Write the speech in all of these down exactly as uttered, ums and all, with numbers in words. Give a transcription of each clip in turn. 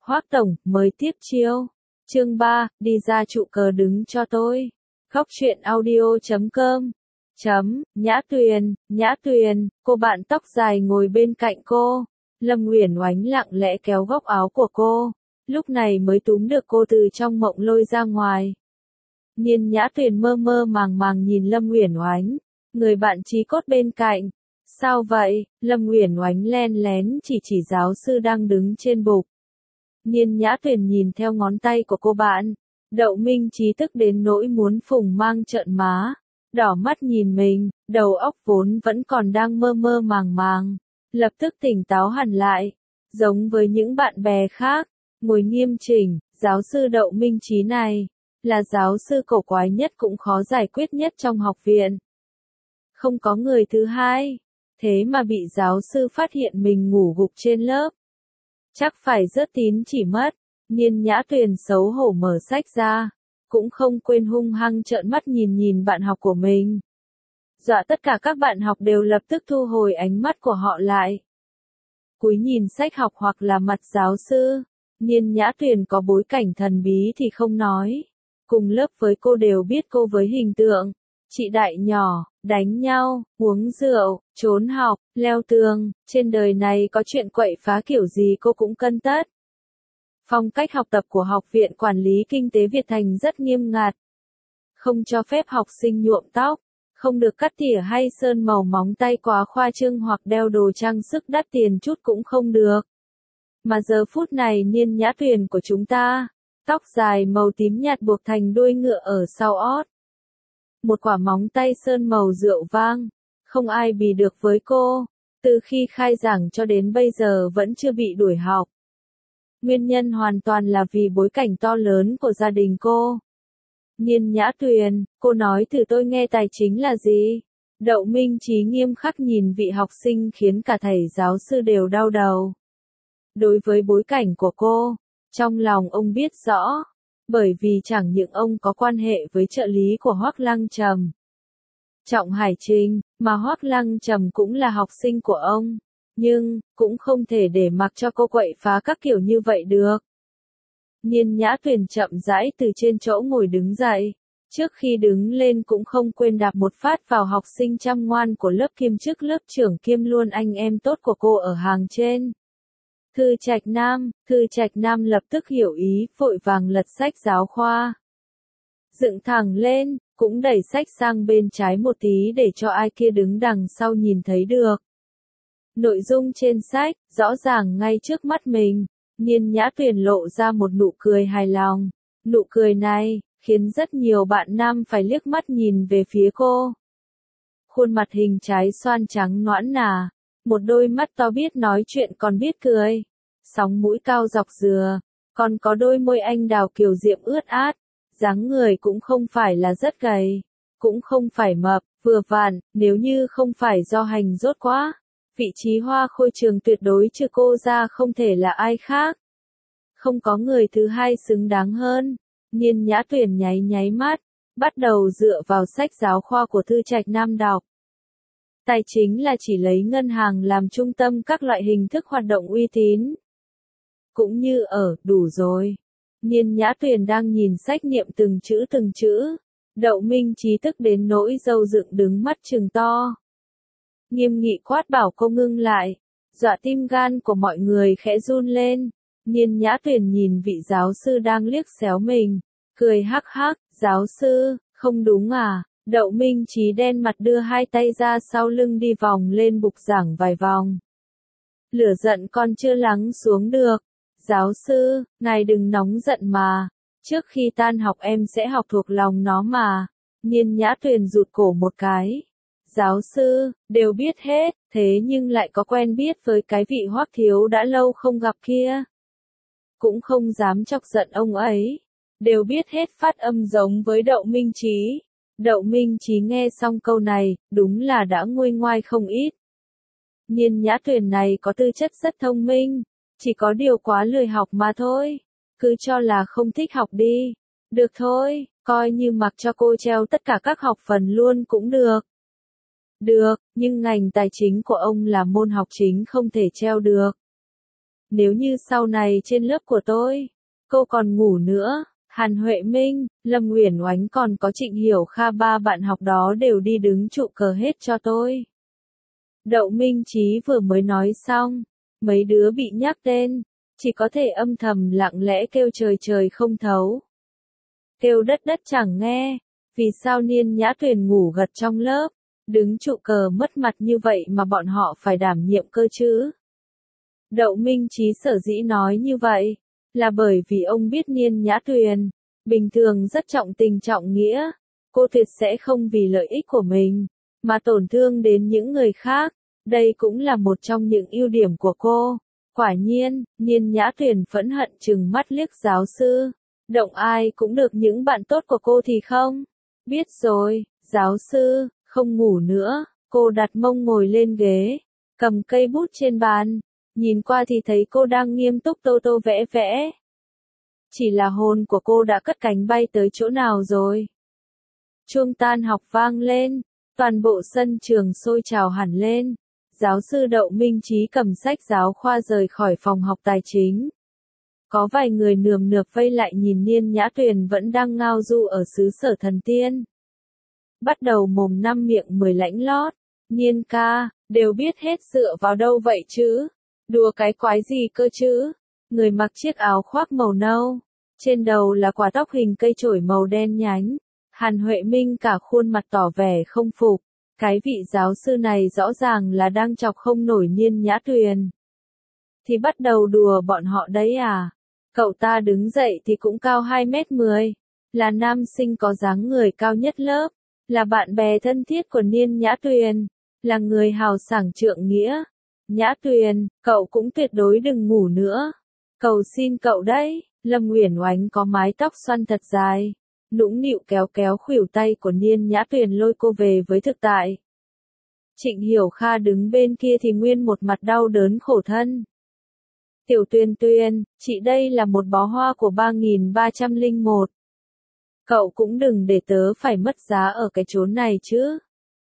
Hoác Tổng, mới tiếp chiêu. Chương ba, đi ra trụ cờ đứng cho tôi. Khóc chuyện audio chấm com. Chấm, Nhã Tuyền, Nhã Tuyền, cô bạn tóc dài ngồi bên cạnh cô. Lâm Uyển Oánh lặng lẽ kéo góc áo của cô, lúc này mới túm được cô từ trong mộng lôi ra ngoài. Nhiên Nhã Tuyền mơ mơ màng màng nhìn Lâm Uyển Oánh, người bạn chí cốt bên cạnh. Sao vậy? Lâm Uyển Oánh len lén chỉ chỉ giáo sư đang đứng trên bục. Nhiên Nhã Tuyền nhìn theo ngón tay của cô bạn. Đậu Minh Chí tức đến nỗi muốn phùng mang trợn má, đỏ mắt nhìn mình, đầu óc vốn vẫn còn đang mơ mơ màng màng, lập tức tỉnh táo hẳn lại, giống với những bạn bè khác, ngồi nghiêm chỉnh. Giáo sư Đậu Minh Chí này là giáo sư cổ quái nhất cũng khó giải quyết nhất trong học viện. Không có người thứ hai, thế mà bị giáo sư phát hiện mình ngủ gục trên lớp. Chắc phải rớt tín chỉ mất. Nhiên Nhã Tuyền xấu hổ mở sách ra, cũng không quên hung hăng trợn mắt nhìn nhìn bạn học của mình. Dọa tất cả các bạn học đều lập tức thu hồi ánh mắt của họ lại. Cúi nhìn sách học hoặc là mặt giáo sư. Nhiên Nhã Tuyền có bối cảnh thần bí thì không nói. Cùng lớp với cô đều biết cô với hình tượng chị đại nhỏ, đánh nhau, uống rượu, trốn học, leo tường. Trên đời này có chuyện quậy phá kiểu gì cô cũng cân tất. Phong cách học tập của Học viện Quản lý Kinh tế Việt Thành rất nghiêm ngặt. Không cho phép học sinh nhuộm tóc, không được cắt tỉa hay sơn màu móng tay quá khoa trương hoặc đeo đồ trang sức đắt tiền chút cũng không được. Mà giờ phút này Nhiên Nhã Tuyền của chúng ta, tóc dài màu tím nhạt buộc thành đuôi ngựa ở sau ót. Một quả móng tay sơn màu rượu vang, không ai bì được với cô, từ khi khai giảng cho đến bây giờ vẫn chưa bị đuổi học. Nguyên nhân hoàn toàn là vì bối cảnh to lớn của gia đình cô. Nhiên Nhã Tuyền, cô nói thử tôi nghe tài chính là gì? Đậu Minh Chí nghiêm khắc nhìn vị học sinh khiến cả thầy giáo sư đều đau đầu. Đối với bối cảnh của cô, trong lòng ông biết rõ, bởi vì chẳng những ông có quan hệ với trợ lý của Hoắc Lăng Trầm, Trọng Hải Trinh, mà Hoắc Lăng Trầm cũng là học sinh của ông. Nhưng, cũng không thể để mặc cho cô quậy phá các kiểu như vậy được. Nhiên Nhã Tuyền chậm rãi từ trên chỗ ngồi đứng dậy. Trước khi đứng lên cũng không quên đạp một phát vào học sinh chăm ngoan của lớp kiêm chức lớp trưởng kiêm luôn anh em tốt của cô ở hàng trên. Thư Trạch Nam, Thư Trạch Nam lập tức hiểu ý, vội vàng lật sách giáo khoa. Dựng thẳng lên, cũng đẩy sách sang bên trái một tí để cho ai kia đứng đằng sau nhìn thấy được. Nội dung trên sách, rõ ràng ngay trước mắt mình. Nhiên Nhã Tuyền lộ ra một nụ cười hài lòng. Nụ cười này, khiến rất nhiều bạn nam phải liếc mắt nhìn về phía cô. Khuôn mặt hình trái xoan trắng nõn nà, một đôi mắt to biết nói chuyện còn biết cười. Sóng mũi cao dọc dừa, còn có đôi môi anh đào kiều diễm ướt át. Dáng người cũng không phải là rất gầy, cũng không phải mập, vừa vặn, nếu như không phải do hành dốt quá. Vị trí hoa khôi trường tuyệt đối trừ cô ra không thể là ai khác. Không có người thứ hai xứng đáng hơn. Nhiên Nhã Tuyền nháy nháy mắt, bắt đầu dựa vào sách giáo khoa của Thư Trạch Nam đọc. Tài chính là chỉ lấy ngân hàng làm trung tâm các loại hình thức hoạt động uy tín. Cũng như ở, đủ rồi. Nhiên Nhã Tuyền đang nhìn sách niệm từng chữ từng chữ. Đậu Minh Chí tức đến nỗi râu dựng đứng mắt trừng to. Nghiêm nghị quát bảo cô ngưng lại, dọa tim gan của mọi người khẽ run lên. Nhiên Nhã Tuyền nhìn vị giáo sư đang liếc xéo mình, cười hắc hắc, giáo sư, không đúng à? Đậu Minh Chí đen mặt đưa hai tay ra sau lưng đi vòng lên bục giảng vài vòng. Lửa giận còn chưa lắng xuống được. Giáo sư, ngài đừng nóng giận mà, trước khi tan học em sẽ học thuộc lòng nó mà. Nhiên Nhã Tuyền rụt cổ một cái. Giáo sư, đều biết hết, thế nhưng lại có quen biết với cái vị Hoắc thiếu đã lâu không gặp kia. Cũng không dám chọc giận ông ấy. Đều biết hết phát âm giống với Đậu Minh Chí. Đậu Minh Chí nghe xong câu này, đúng là đã nguôi ngoai không ít. Nhiên Nhã Tuyền này có tư chất rất thông minh, chỉ có điều quá lười học mà thôi. Cứ cho là không thích học đi. Được thôi, coi như mặc cho cô treo tất cả các học phần luôn cũng được. Được, nhưng ngành tài chính của ông là môn học chính không thể treo được. Nếu như sau này trên lớp của tôi, cô còn ngủ nữa, Hàn Huệ Minh, Lâm Uyển Oánh còn có Trịnh Hiểu Kha ba bạn học đó đều đi đứng trụ cờ hết cho tôi. Đậu Minh Chí vừa mới nói xong, mấy đứa bị nhắc tên, chỉ có thể âm thầm lặng lẽ kêu trời trời không thấu. Kêu đất đất chẳng nghe, vì sao Niên Nhã Tuyền ngủ gật trong lớp, đứng trụ cờ mất mặt như vậy mà bọn họ phải đảm nhiệm cơ chứ? Đậu Minh Chí sở dĩ nói như vậy, là bởi vì ông biết Niên Nhã Tuyền, bình thường rất trọng tình trọng nghĩa, cô tuyệt sẽ không vì lợi ích của mình, mà tổn thương đến những người khác, đây cũng là một trong những ưu điểm của cô. Quả nhiên, Niên Nhã Tuyền phẫn hận trừng mắt liếc giáo sư, động ai cũng được những bạn tốt của cô thì không. Biết rồi, giáo sư, không ngủ nữa, cô đặt mông ngồi lên ghế, cầm cây bút trên bàn, nhìn qua thì thấy cô đang nghiêm túc tô tô vẽ vẽ. Chỉ là hồn của cô đã cất cánh bay tới chỗ nào rồi? Chuông tan học vang lên, toàn bộ sân trường sôi trào hẳn lên. Giáo sư Đậu Minh Chí cầm sách giáo khoa rời khỏi phòng học tài chính. Có vài người nườm nượp vây lại nhìn Niên Nhã Tuyền vẫn đang ngao du ở xứ sở thần tiên. Bắt đầu mồm năm miệng mười lãnh lót. Niên ca, đều biết hết dựa vào đâu vậy chứ? Đùa cái quái gì cơ chứ? Người mặc chiếc áo khoác màu nâu, trên đầu là quả tóc hình cây chổi màu đen nhánh. Hàn Huệ Minh cả khuôn mặt tỏ vẻ không phục. Cái vị giáo sư này rõ ràng là đang chọc không nổi Niên Nhã Tuyền. Thì bắt đầu đùa bọn họ đấy à? Cậu ta đứng dậy thì cũng cao hai mét mười, là nam sinh có dáng người cao nhất lớp, là bạn bè thân thiết của Niên Nhã Tuyền, là người hào sảng trượng nghĩa. Nhã Tuyền, cậu cũng tuyệt đối đừng ngủ nữa. Cầu xin cậu đấy. Lâm Uyển Oánh có mái tóc xoăn thật dài, nũng nịu kéo kéo khuỷu tay của Niên Nhã Tuyền lôi cô về với thực tại. Trịnh Hiểu Kha đứng bên kia thì nguyên một mặt đau đớn khổ thân. Tiểu Tuyền Tuyền, chị đây là một bó hoa của ba nghìn ba trăm lẻ một. Cậu cũng đừng để tớ phải mất giá ở cái chốn này chứ.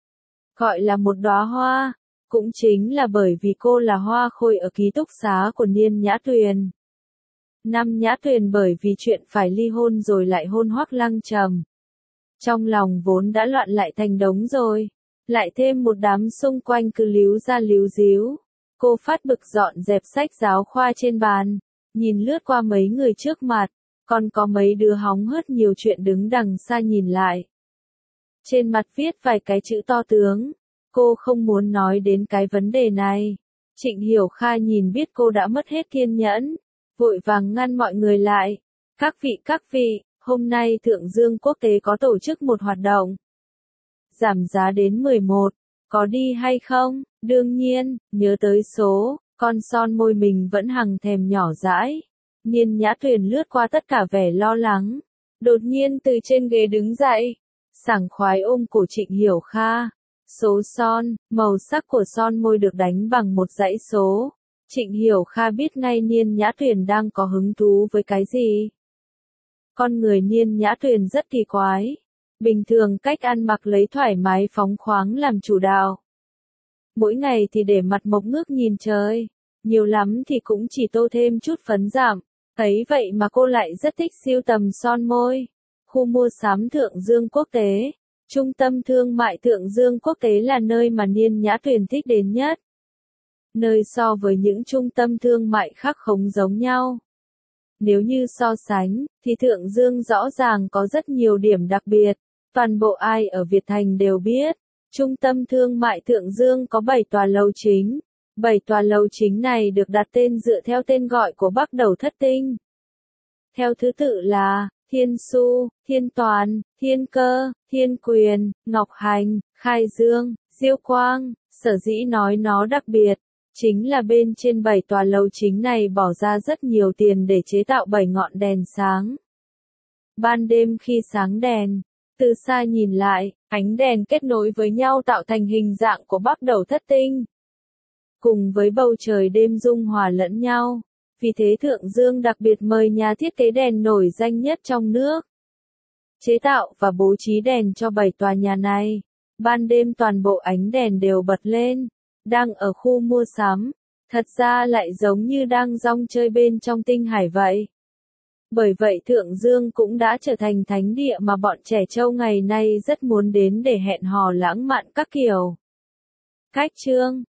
Gọi là một đóa hoa, cũng chính là bởi vì cô là hoa khôi ở ký túc xá của Niên Nhã Tuyền. Năm Nhã Tuyền bởi vì chuyện phải ly hôn rồi lại hôn Hoắc Lăng Trầm. Trong lòng vốn đã loạn lại thành đống rồi, lại thêm một đám xung quanh cứ líu ra líu díu. Cô phát bực dọn dẹp sách giáo khoa trên bàn, nhìn lướt qua mấy người trước mặt, còn có mấy đứa hóng hớt nhiều chuyện đứng đằng xa nhìn lại. Trên mặt viết vài cái chữ to tướng, cô không muốn nói đến cái vấn đề này. Trịnh Hiểu Kha nhìn biết cô đã mất hết kiên nhẫn, vội vàng ngăn mọi người lại. Các vị các vị, hôm nay Thượng Dương Quốc tế có tổ chức một hoạt động. Giảm giá đến mười một, có đi hay không? Đương nhiên, nhớ tới số, con son môi mình vẫn hằng thèm nhỏ dãi. Niên Nhã Tuyền lướt qua tất cả vẻ lo lắng. Đột nhiên từ trên ghế đứng dậy, sảng khoái ôm cổ Trịnh Hiểu Kha. Số son, màu sắc của son môi được đánh bằng một dãy số. Trịnh Hiểu Kha biết ngay Niên Nhã Tuyền đang có hứng thú với cái gì. Con người Niên Nhã Tuyền rất kỳ quái. Bình thường cách ăn mặc lấy thoải mái phóng khoáng làm chủ đạo. Mỗi ngày thì để mặt mộc ngước nhìn trời. Nhiều lắm thì cũng chỉ tô thêm chút phấn giảm. Ấy vậy mà cô lại rất thích sưu tầm son môi. Khu mua sắm Thượng Dương Quốc tế. Trung tâm thương mại Thượng Dương Quốc tế là nơi mà Niên Nhã Tuyền thích đến nhất. Nơi so với những trung tâm thương mại khác không giống nhau. Nếu như so sánh, thì Thượng Dương rõ ràng có rất nhiều điểm đặc biệt. Toàn bộ ai ở Việt Thành đều biết. Trung tâm thương mại Thượng Dương có bảy tòa lầu chính. bảy tòa lầu chính này được đặt tên dựa theo tên gọi của Bắc Đầu Thất Tinh. Theo thứ tự là Thiên Su, Thiên Toàn, Thiên Cơ, Thiên Quyền, Ngọc Hành, Khai Dương, Diêu Quang. Sở dĩ nói nó đặc biệt, chính là bên trên bảy tòa lầu chính này bỏ ra rất nhiều tiền để chế tạo bảy ngọn đèn sáng. Ban đêm khi sáng đèn, từ xa nhìn lại, ánh đèn kết nối với nhau tạo thành hình dạng của Bắc Đầu Thất Tinh. Cùng với bầu trời đêm dung hòa lẫn nhau. Vì thế Thượng Dương đặc biệt mời nhà thiết kế đèn nổi danh nhất trong nước. Chế tạo và bố trí đèn cho bảy tòa nhà này. Ban đêm toàn bộ ánh đèn đều bật lên. Đang ở khu mua sắm, Thật ra lại giống như đang rong chơi bên trong tinh hải vậy. Bởi vậy Thượng Dương cũng đã trở thành thánh địa mà bọn trẻ trâu ngày nay rất muốn đến để hẹn hò lãng mạn các kiểu. Khách chương